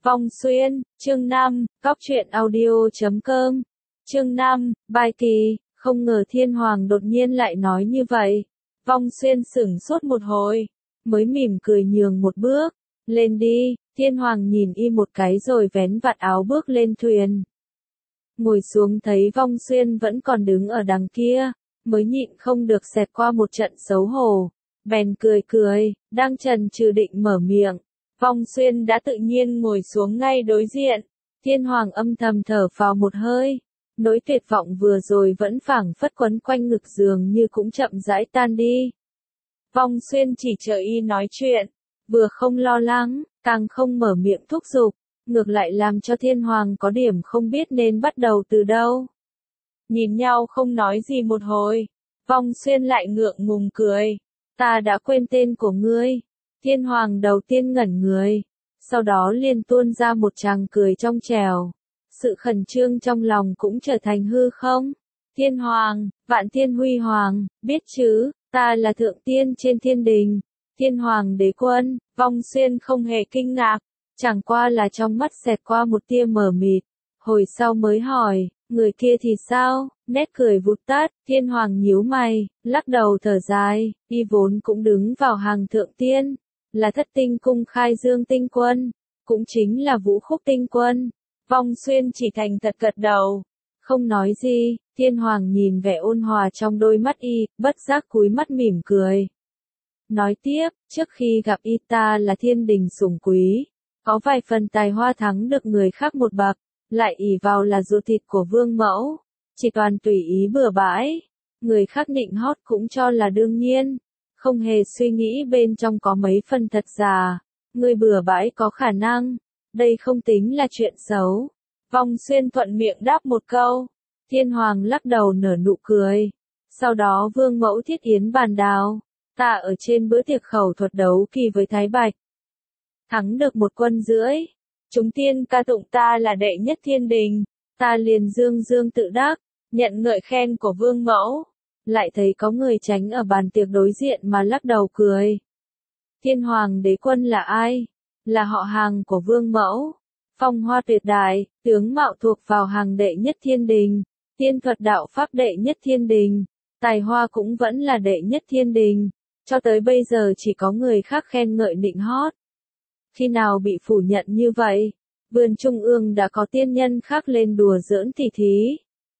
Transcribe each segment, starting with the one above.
Vong Xuyên, chương 5, Cóc truyện audio.com. Chương 5, bài kỳ, không ngờ Thiên Hoàng đột nhiên lại nói như vậy. Vong Xuyên sửng sốt một hồi, mới mỉm cười nhường một bước. Lên đi, Thiên Hoàng nhìn y một cái rồi vén vạt áo bước lên thuyền. Ngồi xuống thấy Vong Xuyên vẫn còn đứng ở đằng kia, mới nhịn không được xẹt qua một trận xấu hổ. Bèn cười, đang chần chừ định mở miệng. Vong Xuyên đã tự nhiên ngồi xuống ngay đối diện. Thiên Hoàng âm thầm thở phào một hơi. Nỗi tuyệt vọng vừa rồi vẫn phảng phất quấn quanh ngực dường như cũng chậm rãi tan đi. Vong Xuyên chỉ chờ y nói chuyện, vừa không lo lắng, càng không mở miệng thúc giục, ngược lại làm cho Thiên Hoàng có điểm không biết nên bắt đầu từ đâu. Nhìn nhau không nói gì một hồi, Vong Xuyên lại ngượng ngùng cười. Ta đã quên tên của ngươi. Thiên Hoàng đầu tiên ngẩn người, sau đó liền tuôn ra một tràng cười trong trẻo. Sự khẩn trương trong lòng cũng trở thành hư không. Thiên Hoàng, Vạn Thiên Huy Hoàng, biết chứ, ta là thượng tiên trên thiên đình. Thiên Hoàng đế quân. Vong Xuyên không hề kinh ngạc, chẳng qua là trong mắt xẹt qua một tia mờ mịt. Hồi sau mới hỏi, người kia thì sao? Nét cười vụt tắt. Thiên Hoàng nhíu mày, lắc đầu thở dài, y vốn cũng đứng vào hàng thượng tiên, là Thất Tinh Cung Khai Dương Tinh Quân, cũng chính là Vũ Khúc Tinh Quân. Vong Xuyên chỉ thành thật gật đầu, không nói gì. Thiên Hoàng nhìn vẻ ôn hòa trong đôi mắt y, bất giác cúi mắt mỉm cười. Nói tiếp, trước khi gặp y ta là thiên đình sủng quý, có vài phần tài hoa thắng được người khác một bậc, lại ỷ vào là ruột thịt của vương mẫu, chỉ toàn tùy ý bừa bãi. Người khác nịnh hót cũng cho là đương nhiên, không hề suy nghĩ bên trong có mấy phần thật giả. Người bừa bãi có khả năng, đây không tính là chuyện xấu. Vong Xuyên thuận miệng đáp một câu. Thiên Hoàng lắc đầu nở nụ cười. Sau đó vương mẫu thiết yến bàn đào, ta ở trên bữa tiệc khẩu thuật đấu kỳ với Thái Bạch, thắng được 1 quân rưỡi. Chúng tiên ca tụng ta là đệ nhất thiên đình, ta liền dương dương tự đắc, nhận ngợi khen của vương mẫu. Lại thấy có người tránh ở bàn tiệc đối diện mà lắc đầu cười. Thiên Hoàng đế quân là ai? Là họ hàng của vương mẫu. Phong hoa tuyệt đại, tướng mạo thuộc vào hàng đệ nhất thiên đình, tiên thuật đạo pháp đệ nhất thiên đình, tài hoa cũng vẫn là đệ nhất thiên đình. Cho tới bây giờ chỉ có người khác khen ngợi nịnh hót. Khi nào bị phủ nhận như vậy, vườn trung ương đã có tiên nhân khác lên đùa giỡn tỉ thí.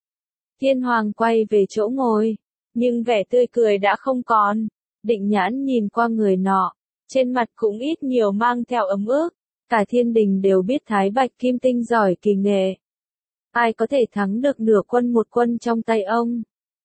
Thiên Hoàng quay về chỗ ngồi, nhưng vẻ tươi cười đã không còn. Định nhãn nhìn qua người nọ, trên mặt cũng ít nhiều mang theo ấm ức. Cả thiên đình đều biết Thái Bạch Kim Tinh giỏi kỳ nghệ. Ai có thể thắng được nửa quân 1 quân trong tay ông?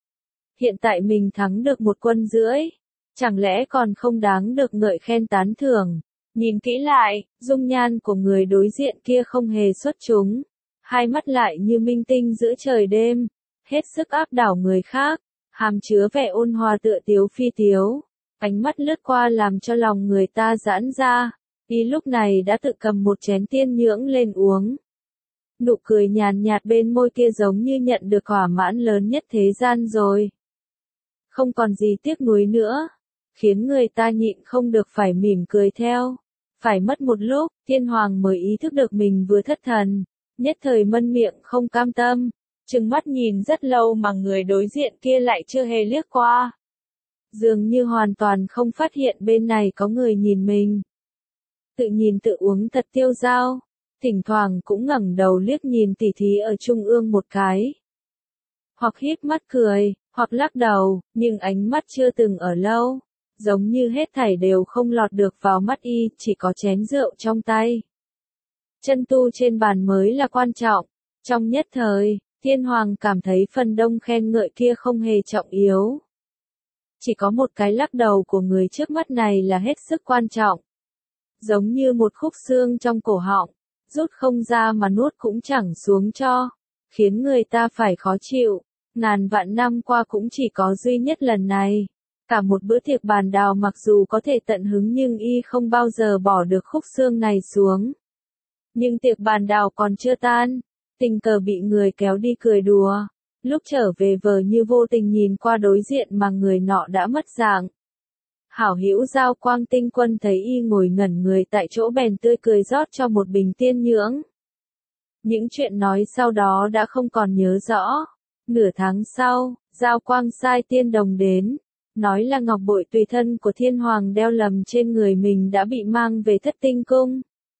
Hiện tại mình thắng được 1 quân rưỡi, chẳng lẽ còn không đáng được ngợi khen tán thưởng? Nhìn kỹ lại, dung nhan của người đối diện kia không hề xuất chúng, hai mắt lại như minh tinh giữa trời đêm, hết sức áp đảo người khác, hàm chứa vẻ ôn hòa tựa tiếu phi tiếu, ánh mắt lướt qua làm cho lòng người ta giãn ra. Y lúc này đã tự cầm một chén tiên nhưỡng lên uống. Nụ cười nhàn nhạt bên môi kia giống như nhận được thỏa mãn lớn nhất thế gian rồi. Không còn gì tiếc nuối nữa, khiến người ta nhịn không được phải mỉm cười theo. Phải mất một lúc, Thiên Hoàng mới ý thức được mình vừa thất thần, nhất thời mân miệng không cam tâm, trừng mắt nhìn rất lâu mà người đối diện kia lại chưa hề liếc qua. Dường như hoàn toàn không phát hiện bên này có người nhìn mình. Tự nhìn tự uống thật tiêu dao, thỉnh thoảng cũng ngẩng đầu liếc nhìn tỉ thí ở trung ương một cái. Hoặc híp mắt cười, hoặc lắc đầu, nhưng ánh mắt chưa từng ở lâu, giống như hết thảy đều không lọt được vào mắt y, chỉ có chén rượu trong tay. Chân tu trên bàn mới là quan trọng. Trong nhất thời, Thiên Hoàng cảm thấy phần đông khen ngợi kia không hề trọng yếu. Chỉ có một cái lắc đầu của người trước mắt này là hết sức quan trọng. Giống như một khúc xương trong cổ họng, rút không ra mà nuốt cũng chẳng xuống cho, khiến người ta phải khó chịu. Ngàn vạn năm qua cũng chỉ có duy nhất lần này. Cả một bữa tiệc bàn đào mặc dù có thể tận hứng nhưng y không bao giờ bỏ được khúc xương này xuống. Nhưng tiệc bàn đào còn chưa tan, tình cờ bị người kéo đi cười đùa. Lúc trở về vờ như vô tình nhìn qua đối diện mà người nọ đã mất dạng. Hảo hữu Giao Quang Tinh Quân thấy y ngồi ngẩn người tại chỗ bèn tươi cười rót cho một bình tiên nhưỡng. Những chuyện nói sau đó đã không còn nhớ rõ. Nửa tháng sau, Giao Quang sai tiên đồng đến, nói là ngọc bội tùy thân của Thiên Hoàng đeo lầm trên người mình đã bị mang về Thất Tinh Cung.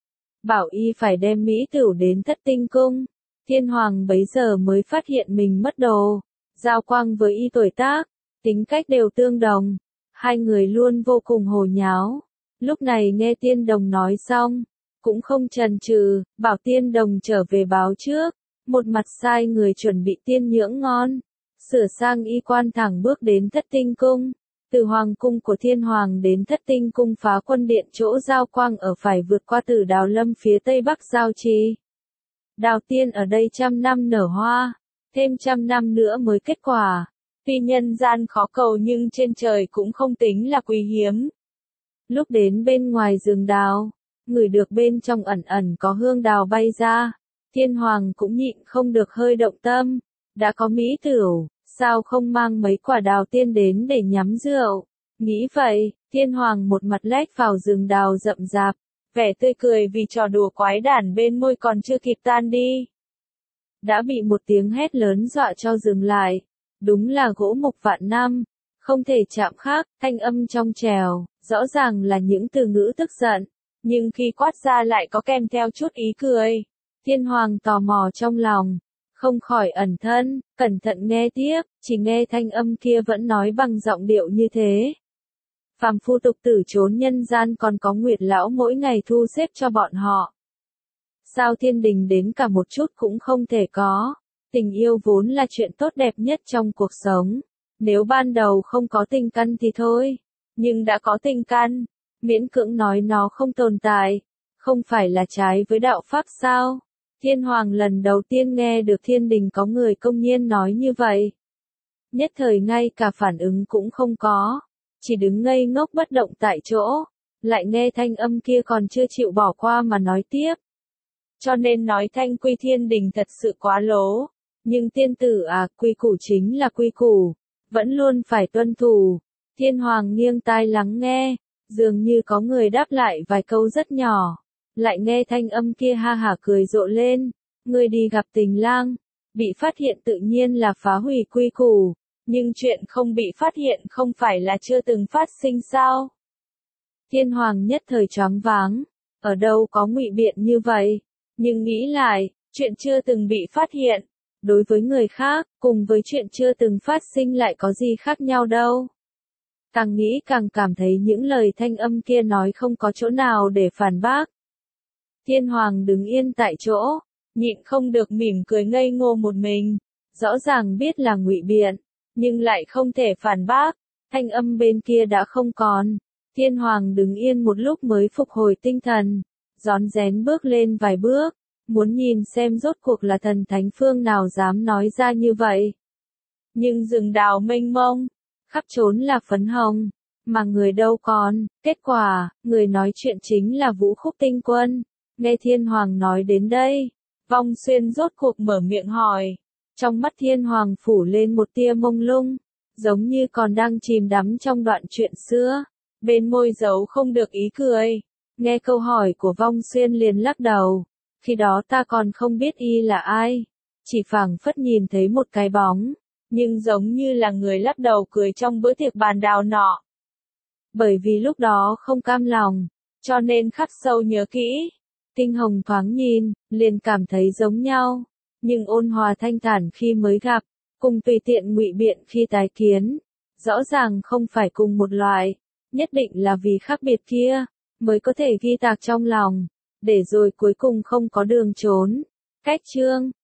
Bảo y phải đem mỹ tửu đến Thất Tinh Cung. Thiên Hoàng bấy giờ mới phát hiện mình mất đồ. Giao Quang với y tuổi tác, tính cách đều tương đồng. Hai người luôn vô cùng hồ nháo. Lúc này nghe tiên đồng nói xong, cũng không chần chừ, bảo tiên đồng trở về báo trước. Một mặt sai người chuẩn bị tiên nhưỡng ngon, sửa sang y quan thẳng bước đến Thất Tinh Cung. Từ Hoàng cung của Thiên Hoàng đến Thất Tinh Cung Phá Quân Điện chỗ Giao Quang ở phải vượt qua Tử Đào Lâm phía tây bắc Giao Trì. Đào tiên ở đây 100 năm nở hoa, thêm 100 năm nữa mới kết quả. Tuy nhân gian khó cầu nhưng trên trời cũng không tính là quý hiếm. Lúc đến bên ngoài rừng đào, ngửi được bên trong ẩn ẩn có hương đào bay ra. Thiên Hoàng cũng nhịn không được hơi động tâm. Đã có mỹ tửu, sao không mang mấy quả đào tiên đến để nhắm rượu? Nghĩ vậy, Thiên Hoàng một mặt lách vào rừng đào rậm rạp, vẻ tươi cười vì trò đùa quái đản bên môi còn chưa kịp tan đi. Đã bị một tiếng hét lớn dọa cho dừng lại. Đúng là gỗ mục vạn năm, không thể chạm khắc, thanh âm trong trèo, rõ ràng là những từ ngữ tức giận, nhưng khi quát ra lại có kèm theo chút ý cười. Thiên Hoàng tò mò trong lòng, không khỏi ẩn thân, cẩn thận nghe tiếp, chỉ nghe thanh âm kia vẫn nói bằng giọng điệu như thế. Phàm phu tục tử trốn nhân gian còn có Nguyệt lão mỗi ngày thu xếp cho bọn họ. Sao thiên đình đến cả một chút cũng không thể có. Tình yêu vốn là chuyện tốt đẹp nhất trong cuộc sống. Nếu ban đầu không có tình căn thì thôi. Nhưng đã có tình căn, miễn cưỡng nói nó không tồn tại. Không phải là trái với đạo pháp sao? Thiên Hoàng lần đầu tiên nghe được thiên đình có người công nhiên nói như vậy. Nhất thời ngay cả phản ứng cũng không có. Chỉ đứng ngây ngốc bất động tại chỗ. Lại nghe thanh âm kia còn chưa chịu bỏ qua mà nói tiếp. Cho nên nói thanh quy thiên đình thật sự quá lố. Nhưng tiên tử à, quy củ chính là quy củ, vẫn luôn phải tuân thủ. Thiên Hoàng nghiêng tai lắng nghe, dường như có người đáp lại vài câu rất nhỏ. Lại nghe thanh âm kia ha hả cười rộ lên, người đi gặp tình lang, bị phát hiện tự nhiên là phá hủy quy củ, nhưng chuyện không bị phát hiện không phải là chưa từng phát sinh sao? Thiên Hoàng nhất thời choáng váng, ở đâu có ngụy biện như vậy, nhưng nghĩ lại, chuyện chưa từng bị phát hiện. Đối với người khác, cùng với chuyện chưa từng phát sinh lại có gì khác nhau đâu. Càng nghĩ càng cảm thấy những lời thanh âm kia nói không có chỗ nào để phản bác. Thiên Hoàng đứng yên tại chỗ, nhịn không được mỉm cười ngây ngô một mình. Rõ ràng biết là ngụy biện, nhưng lại không thể phản bác. Thanh âm bên kia đã không còn. Thiên Hoàng đứng yên một lúc mới phục hồi tinh thần, rón rén bước lên vài bước. Muốn nhìn xem rốt cuộc là thần thánh phương nào dám nói ra như vậy. Nhưng rừng đào mênh mông, khắp trốn là phấn hồng, mà người đâu còn, kết quả, người nói chuyện chính là Vũ Khúc Tinh Quân. Nghe Thiên Hoàng nói đến đây, Vong Xuyên rốt cuộc mở miệng hỏi. Trong mắt Thiên Hoàng phủ lên một tia mông lung, giống như còn đang chìm đắm trong đoạn chuyện xưa, bên môi giấu không được ý cười. Nghe câu hỏi của Vong Xuyên liền lắc đầu. Khi đó ta còn không biết y là ai, chỉ phảng phất nhìn thấy một cái bóng, nhưng giống như là người lắc đầu cười trong bữa tiệc bàn đào nọ. Bởi vì lúc đó không cam lòng, cho nên khắc sâu nhớ kỹ. Kinh Hồng thoáng nhìn, liền cảm thấy giống nhau, nhưng ôn hòa thanh thản khi mới gặp, cùng tùy tiện ngụy biện khi tái kiến, rõ ràng không phải cùng một loại, nhất định là vì khác biệt kia, mới có thể ghi tạc trong lòng. Để rồi cuối cùng không có đường trốn. Cách chương